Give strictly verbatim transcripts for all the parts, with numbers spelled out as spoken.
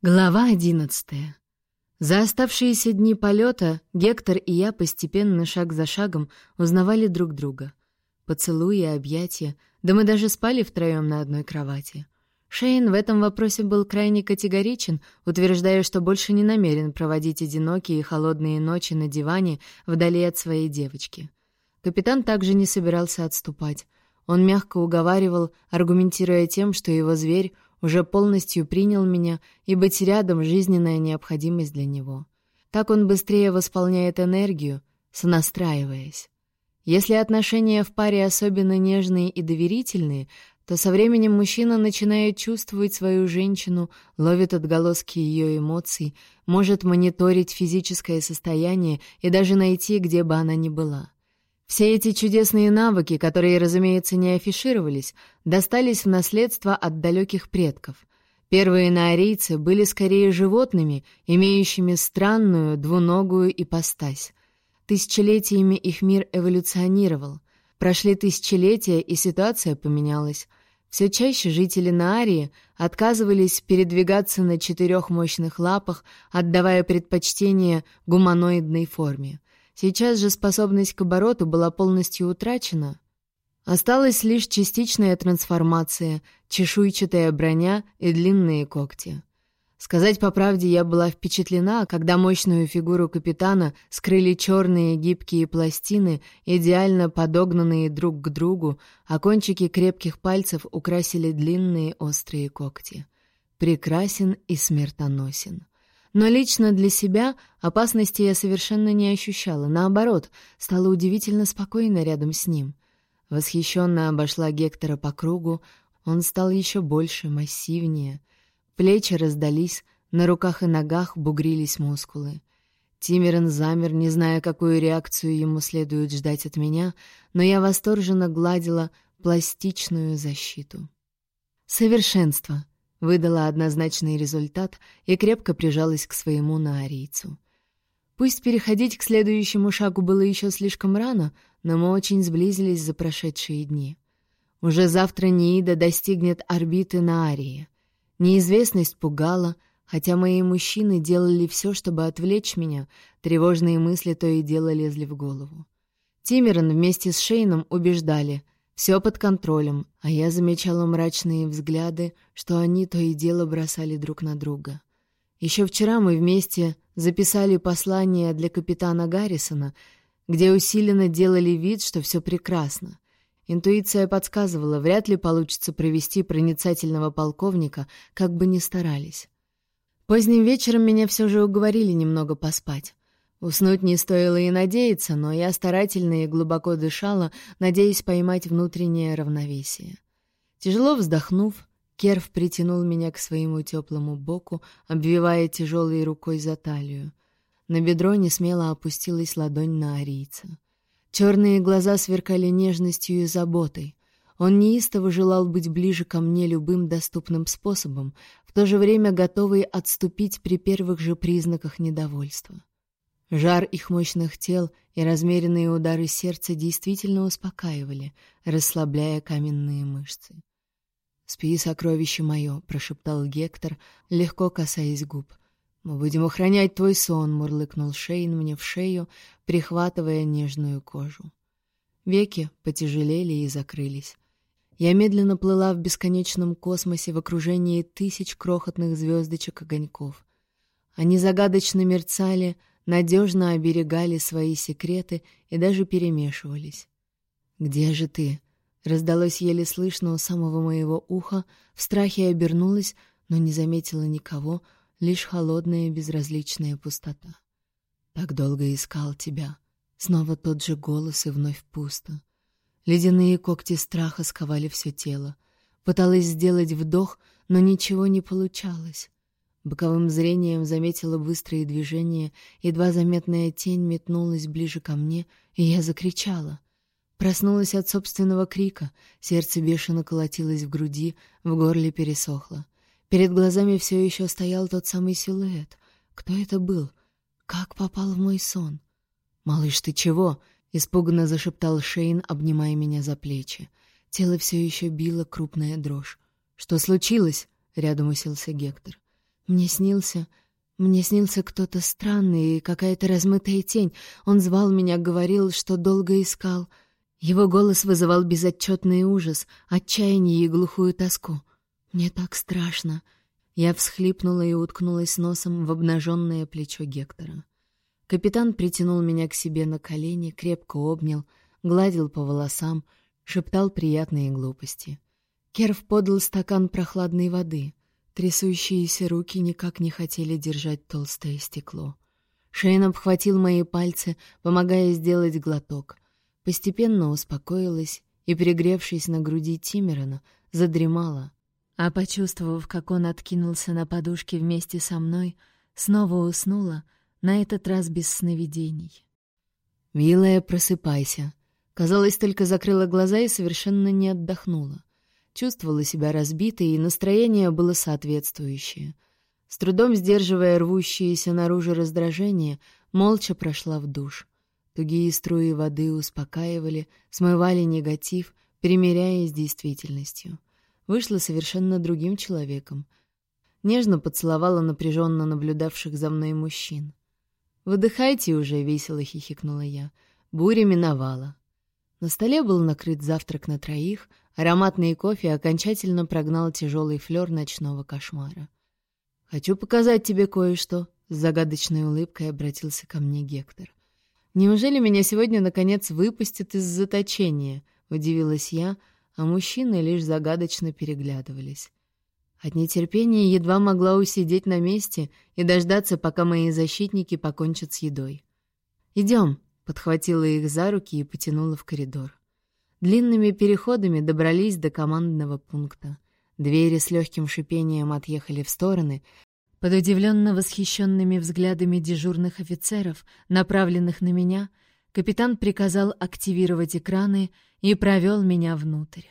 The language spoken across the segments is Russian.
Глава одиннадцатая. За оставшиеся дни полета Гектор и я постепенно, шаг за шагом, узнавали друг друга. Поцелуи, объятия, да мы даже спали втроем на одной кровати. Шейн в этом вопросе был крайне категоричен, утверждая, что больше не намерен проводить одинокие и холодные ночи на диване вдали от своей девочки. Капитан также не собирался отступать. Он мягко уговаривал, аргументируя тем, что его зверь уже полностью принял меня, и быть рядом — жизненная необходимость для него. Так он быстрее восполняет энергию, сонастраиваясь. Если отношения в паре особенно нежные и доверительные, то со временем мужчина начинает чувствовать свою женщину, ловит отголоски ее эмоций, может мониторить физическое состояние и даже найти, где бы она ни была. Все эти чудесные навыки, которые, разумеется, не афишировались, достались в наследство от далеких предков. Первые наорийцы были скорее животными, имеющими странную двуногую ипостась. Тысячелетиями их мир эволюционировал. Прошли тысячелетия, и ситуация поменялась. Все чаще жители Наарии отказывались передвигаться на четырех мощных лапах, отдавая предпочтение гуманоидной форме. Сейчас же способность к обороту была полностью утрачена. Осталась лишь частичная трансформация, чешуйчатая броня и длинные когти. Сказать по правде, я была впечатлена, когда мощную фигуру капитана скрыли черные гибкие пластины, идеально подогнанные друг к другу, а кончики крепких пальцев украсили длинные острые когти. Прекрасен и смертоносен. Но лично для себя опасности я совершенно не ощущала. Наоборот, стала удивительно спокойно рядом с ним. Восхищенно обошла Гектора по кругу. Он стал еще больше, массивнее. Плечи раздались, на руках и ногах бугрились мускулы. Тимирен замер, не зная, какую реакцию ему следует ждать от меня, но я восторженно гладила пластичную защиту. Совершенство! Выдала однозначный результат и крепко прижалась к своему наарийцу. Пусть переходить к следующему шагу было еще слишком рано, но мы очень сблизились за прошедшие дни. Уже завтра Неида достигнет орбиты Наарии. Неизвестность пугала, хотя мои мужчины делали все, чтобы отвлечь меня, тревожные мысли то и дело лезли в голову. Тимирен вместе с Шейном убеждали — все под контролем, а я замечала мрачные взгляды, что они то и дело бросали друг на друга. Еще вчера мы вместе записали послание для капитана Гаррисона, где усиленно делали вид, что все прекрасно. Интуиция подсказывала, вряд ли получится провести проницательного полковника, как бы ни старались. Поздним вечером меня все же уговорили немного поспать. Уснуть не стоило и надеяться, но я старательно и глубоко дышала, надеясь поймать внутреннее равновесие. Тяжело вздохнув, Керв притянул меня к своему теплому боку, обвивая тяжелой рукой за талию. На бедро несмело опустилась ладонь наарийца. Черные глаза сверкали нежностью и заботой. Он неистово желал быть ближе ко мне любым доступным способом, в то же время готовый отступить при первых же признаках недовольства. Жар их мощных тел и размеренные удары сердца действительно успокаивали, расслабляя каменные мышцы. «Спи, сокровище мое», — прошептал Гектор, легко касаясь губ. «Мы будем охранять твой сон», — мурлыкнул Шейн мне в шею, прихватывая нежную кожу. Веки потяжелели и закрылись. Я медленно плыла в бесконечном космосе в окружении тысяч крохотных звездочек-огоньков. Они загадочно мерцали, надежно оберегали свои секреты и даже перемешивались. «Где же ты?» — раздалось еле слышно у самого моего уха, в страхе обернулась, но не заметила никого, лишь холодная безразличная пустота. «Так долго искал тебя». Снова тот же голос и вновь пусто. Ледяные когти страха сковали все тело. Пыталась сделать вдох, но ничего не получалось. Боковым зрением заметила быстрые движения, едва заметная тень метнулась ближе ко мне, и я закричала. Проснулась от собственного крика, сердце бешено колотилось в груди, в горле пересохло. Перед глазами все еще стоял тот самый силуэт. Кто это был? Как попал в мой сон? «Малыш, ты чего?» — испуганно зашептал Шейн, обнимая меня за плечи. Тело все еще било крупная дрожь. «Что случилось?» — рядом уселся Гектор. Мне снился... Мне снился кто-то странный и какая-то размытая тень. Он звал меня, говорил, что долго искал. Его голос вызывал безотчетный ужас, отчаяние и глухую тоску. Мне так страшно. Я всхлипнула и уткнулась носом в обнаженное плечо Гектора. Капитан притянул меня к себе на колени, крепко обнял, гладил по волосам, шептал приятные глупости. Керв подал стакан прохладной воды. Трясущиеся руки никак не хотели держать толстое стекло. Шейн обхватил мои пальцы, помогая сделать глоток. Постепенно успокоилась и, пригревшись на груди Тимерона, задремала. А почувствовав, как он откинулся на подушке вместе со мной, снова уснула, на этот раз без сновидений. «Милая, просыпайся». Казалось, только закрыла глаза и совершенно не отдохнула. Чувствовала себя разбитой, и настроение было соответствующее. С трудом сдерживая рвущееся наружу раздражение, молча прошла в душ. Тугие струи воды успокаивали, смывали негатив, примиряя с действительностью. Вышла совершенно другим человеком. Нежно поцеловала напряженно наблюдавших за мной мужчин. «Выдыхайте уже», — весело хихикнула я. Буря миновала. На столе был накрыт завтрак на троих, ароматный кофе окончательно прогнал тяжелый флёр ночного кошмара. «Хочу показать тебе кое-что», — с загадочной улыбкой обратился ко мне Гектор. «Неужели меня сегодня, наконец, выпустят из заточения?» — удивилась я, а мужчины лишь загадочно переглядывались. От нетерпения едва могла усидеть на месте и дождаться, пока мои защитники покончат с едой. «Идем», — подхватила их за руки и потянула в коридор. Длинными переходами добрались до командного пункта. Двери с легким шипением отъехали в стороны. Под удивленно восхищенными взглядами дежурных офицеров, направленных на меня, капитан приказал активировать экраны и провел меня внутрь.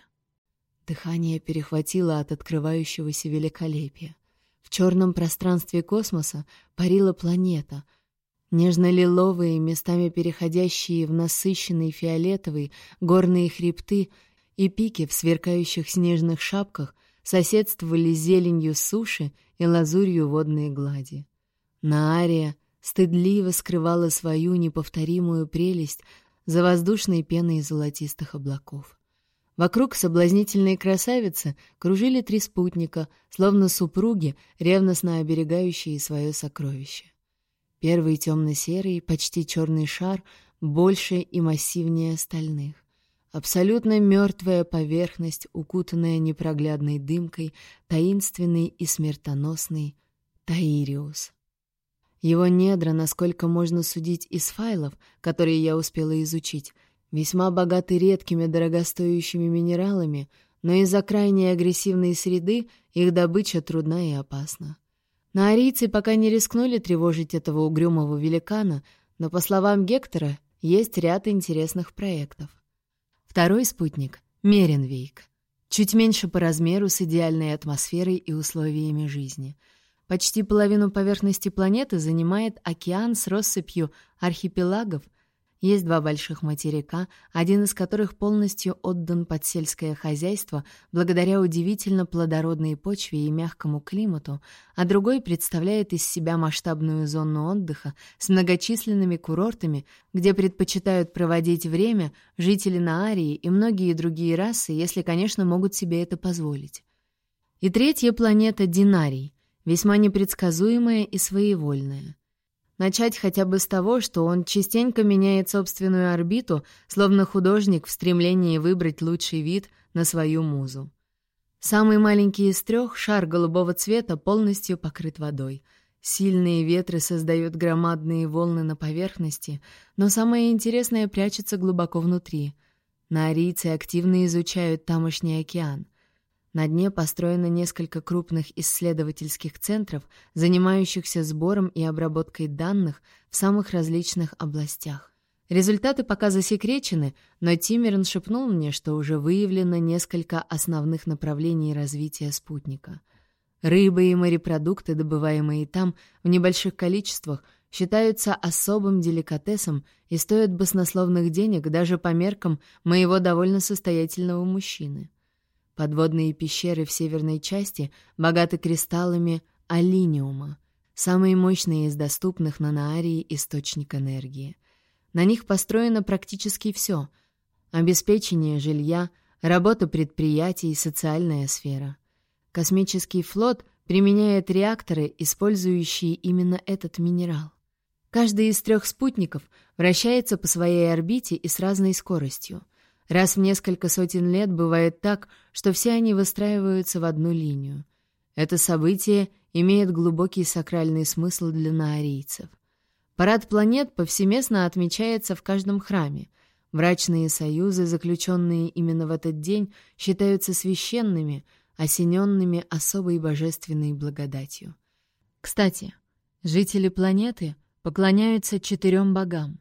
Дыхание перехватило от открывающегося великолепия. В черном пространстве космоса парила планета — нежно-лиловые, местами переходящие в насыщенный фиолетовый, горные хребты и пики в сверкающих снежных шапках соседствовали с зеленью суши и лазурью водной глади. Наария стыдливо скрывала свою неповторимую прелесть за воздушной пеной золотистых облаков. Вокруг соблазнительной красавицы кружили три спутника, словно супруги, ревностно оберегающие свое сокровище. Первый темно-серый, почти черный шар, больше и массивнее остальных. Абсолютно мертвая поверхность, укутанная непроглядной дымкой, таинственный и смертоносный Таириус. Его недра, насколько можно судить из файлов, которые я успела изучить, весьма богаты редкими дорогостоящими минералами, но из-за крайне агрессивной среды их добыча трудна и опасна. Наарийцы пока не рискнули тревожить этого угрюмого великана, но, по словам Гектора, есть ряд интересных проектов. Второй спутник — Меренвейк. Чуть меньше по размеру, с идеальной атмосферой и условиями жизни. Почти половину поверхности планеты занимает океан с россыпью архипелагов. Есть два больших материка, один из которых полностью отдан под сельское хозяйство благодаря удивительно плодородной почве и мягкому климату, а другой представляет из себя масштабную зону отдыха с многочисленными курортами, где предпочитают проводить время жители Наарии и многие другие расы, если, конечно, могут себе это позволить. И третья планета — Динарий, весьма непредсказуемая и своевольная. Начать хотя бы с того, что он частенько меняет собственную орбиту, словно художник в стремлении выбрать лучший вид на свою музу. Самый маленький из трех, шар голубого цвета, полностью покрыт водой. Сильные ветры создают громадные волны на поверхности, но самое интересное прячется глубоко внутри. Наарийцы активно изучают тамошний океан. На дне построено несколько крупных исследовательских центров, занимающихся сбором и обработкой данных в самых различных областях. Результаты пока засекречены, но Тимерон шепнул мне, что уже выявлено несколько основных направлений развития спутника. Рыбы и морепродукты, добываемые там в небольших количествах, считаются особым деликатесом и стоят баснословных денег даже по меркам моего довольно состоятельного мужчины. Подводные пещеры в северной части богаты кристаллами аллиниума, самый мощный из доступных на Наарии источник энергии. На них построено практически все — обеспечение жилья, работа предприятий, социальная сфера. Космический флот применяет реакторы, использующие именно этот минерал. Каждый из трех спутников вращается по своей орбите и с разной скоростью. Раз в несколько сотен лет бывает так, что все они выстраиваются в одну линию. Это событие имеет глубокий сакральный смысл для наарийцев. Парад планет повсеместно отмечается в каждом храме. Брачные союзы, заключенные именно в этот день, считаются священными, осененными особой божественной благодатью. Кстати, жители планеты поклоняются четырем богам.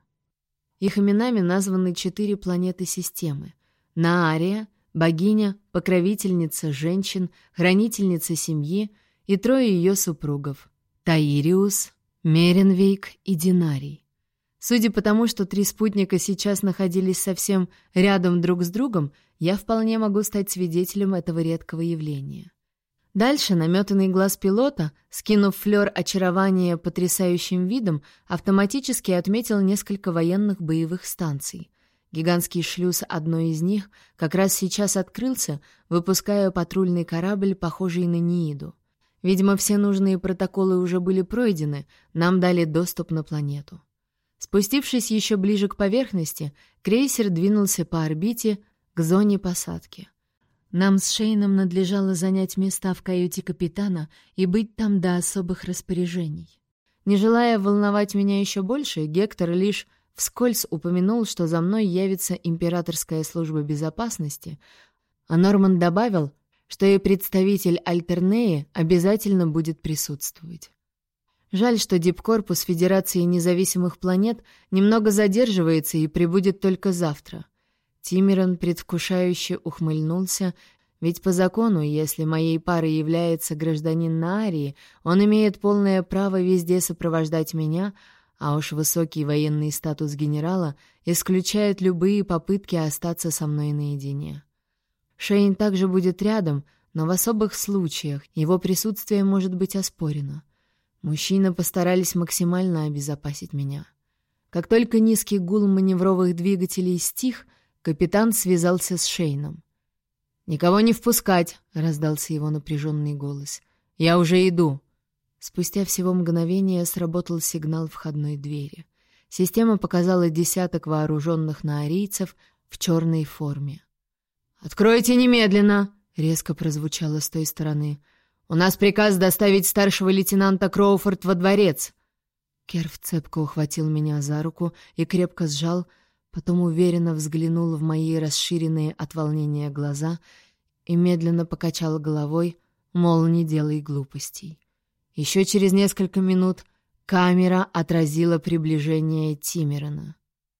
Их именами названы четыре планеты системы. Наария — богиня, покровительница женщин, хранительница семьи и трое ее супругов — Таириус, Меренвейк и Динарий. Судя по тому, что три спутника сейчас находились совсем рядом друг с другом, я вполне могу стать свидетелем этого редкого явления. Дальше наметанный глаз пилота, скинув флёр очарования потрясающим видом, автоматически отметил несколько военных боевых станций. Гигантский шлюз одной из них как раз сейчас открылся, выпуская патрульный корабль, похожий на Нииду. Видимо, все нужные протоколы уже были пройдены, нам дали доступ на планету. Спустившись еще ближе к поверхности, крейсер двинулся по орбите к зоне посадки. Нам с Шейном надлежало занять места в каюте капитана и быть там до особых распоряжений. Не желая волновать меня еще больше, Гектор лишь вскользь упомянул, что за мной явится императорская служба безопасности, а Норман добавил, что и представитель Альтернеи обязательно будет присутствовать. Жаль, что Дипкорпус Федерации независимых планет немного задерживается и прибудет только завтра. Тимиран предвкушающе ухмыльнулся, ведь по закону, если моей парой является гражданин Наарии, он имеет полное право везде сопровождать меня, а уж высокий военный статус генерала исключает любые попытки остаться со мной наедине. Шейн также будет рядом, но в особых случаях его присутствие может быть оспорено. Мужчины постарались максимально обезопасить меня. Как только низкий гул маневровых двигателей стих, капитан связался с Шейном. «Никого не впускать!» — раздался его напряженный голос. «Я уже иду!» Спустя всего мгновение сработал сигнал входной двери. Система показала десяток вооруженных наарийцев в черной форме. «Откройте немедленно!» — резко прозвучало с той стороны. «У нас приказ доставить старшего лейтенанта Кроуфорд во дворец!» Керв цепко ухватил меня за руку и крепко сжал, потом уверенно взглянул в мои расширенные от волнения глаза и медленно покачал головой, мол, не делай глупостей. Еще через несколько минут камера отразила приближение Тимирана.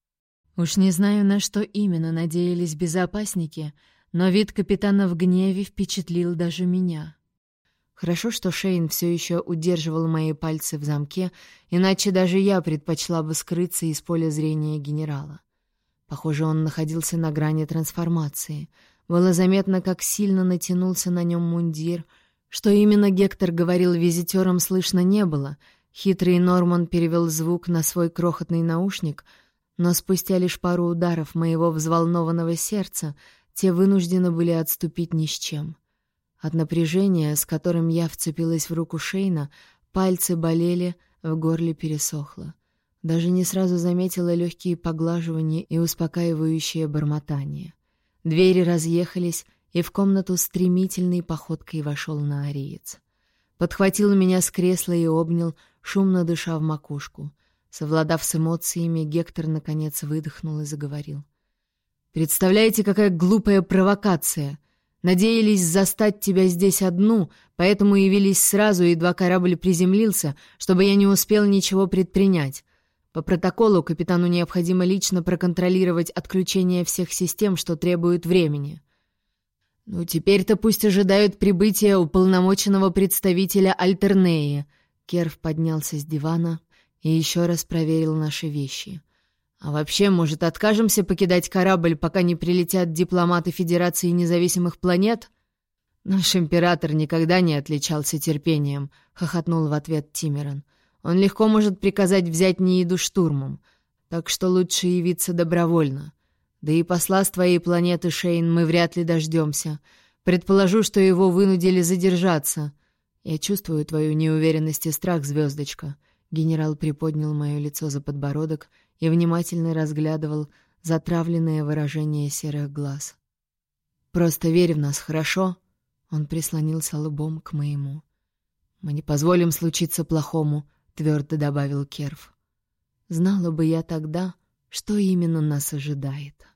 Уж не знаю, на что именно надеялись безопасники, но вид капитана в гневе впечатлил даже меня. Хорошо, что Шейн все еще удерживал мои пальцы в замке, иначе даже я предпочла бы скрыться из поля зрения генерала. Похоже, он находился на грани трансформации. Было заметно, как сильно натянулся на нем мундир. Что именно Гектор говорил визитерам, слышно не было. Хитрый Норман перевел звук на свой крохотный наушник, но спустя лишь пару ударов моего взволнованного сердца те вынуждены были отступить ни с чем. От напряжения, с которым я вцепилась в руку Шейна, пальцы болели, в горле пересохло. Даже не сразу заметила легкие поглаживания и успокаивающее бормотание. Двери разъехались, и в комнату стремительной походкой вошел наариец. Подхватил меня с кресла и обнял, шумно дыша в макушку. Совладав с эмоциями, Гектор наконец выдохнул и заговорил. «Представляете, какая глупая провокация! Надеялись застать тебя здесь одну, поэтому явились сразу, едва корабль приземлился, чтобы я не успел ничего предпринять. По протоколу капитану необходимо лично проконтролировать отключение всех систем, что требует времени. Ну, теперь-то пусть ожидают прибытия уполномоченного представителя Альтернеи». Керв поднялся с дивана и еще раз проверил наши вещи. «А вообще, может, откажемся покидать корабль, пока не прилетят дипломаты Федерации независимых планет?» «Наш император никогда не отличался терпением», — хохотнул в ответ Тимеран. «Он легко может приказать взять Нииду штурмом, так что лучше явиться добровольно. Да и посла с твоей планеты, Шейн, мы вряд ли дождемся. Предположу, что его вынудили задержаться. Я чувствую твою неуверенность и страх, звездочка». Генерал приподнял мое лицо за подбородок и внимательно разглядывал затравленное выражение серых глаз. «Просто верь в нас, хорошо?» Он прислонился лбом к моему. «Мы не позволим случиться плохому», — твердо добавил Керф. «Знала бы я тогда, что именно нас ожидает».